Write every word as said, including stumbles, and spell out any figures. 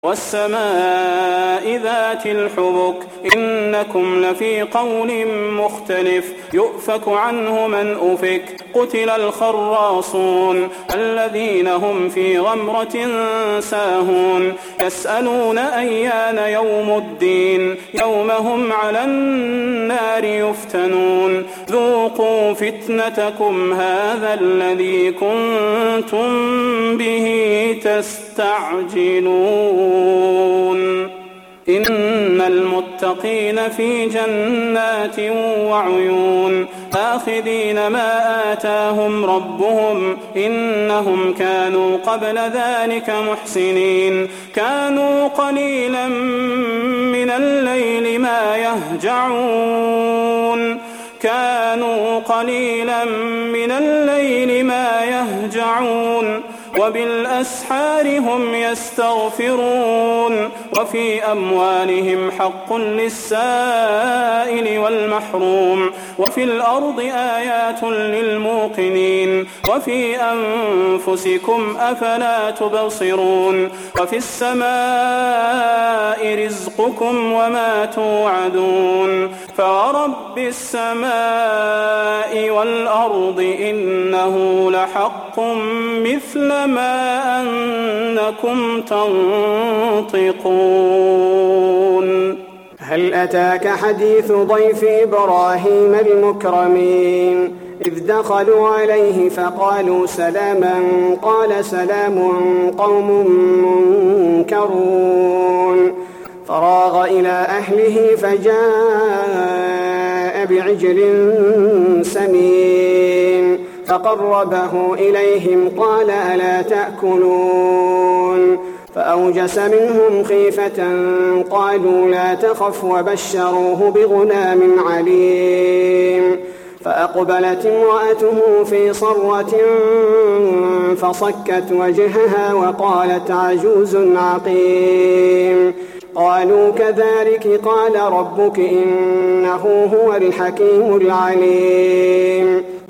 والسماء ذات الحبك إنكم لفي قول مختلف يؤفك عنه من أفك قتل الخراصون الذين هم في غمرة ساهون يسألون أيان يوم الدين يوم هم على النار يفتنون ذوقوا فتنتكم هذا الذي كنتم به تستعجلون إن المتقين في جنات وعيون آخذين ما آتاهم ربهم إنهم كانوا قبل ذلك محسنين كانوا قليلا من الليل ما يهجعون كانوا قليلا من الليل ما يهجعون وبالأسحار هم يستغفرون وفي أموالهم حق للسائل والمحروم وفي الأرض آيات للموقنين وفي أنفسكم أفلا تبصرون وفي السماء رزقكم وما توعدون فورب السماء والأرض إنه لحق مثل ما أنكم تنطقون هل أتاك حديث ضيف إبراهيم المكرمين إذ دخلوا عليه فقالوا سلاما قال سلام قوم منكرون فراغ إلى أهله فجاء بعجل سمين فقربه إليهم قال ألا تأكلون فأوجس منهم خيفة قالوا لا تخف وبشروه بغلام عليم فأقبلت امرأته في صرة فصكت وجهها وقالت عجوز عقيم قالوا كذلك قال ربك إنه هو الحكيم العليم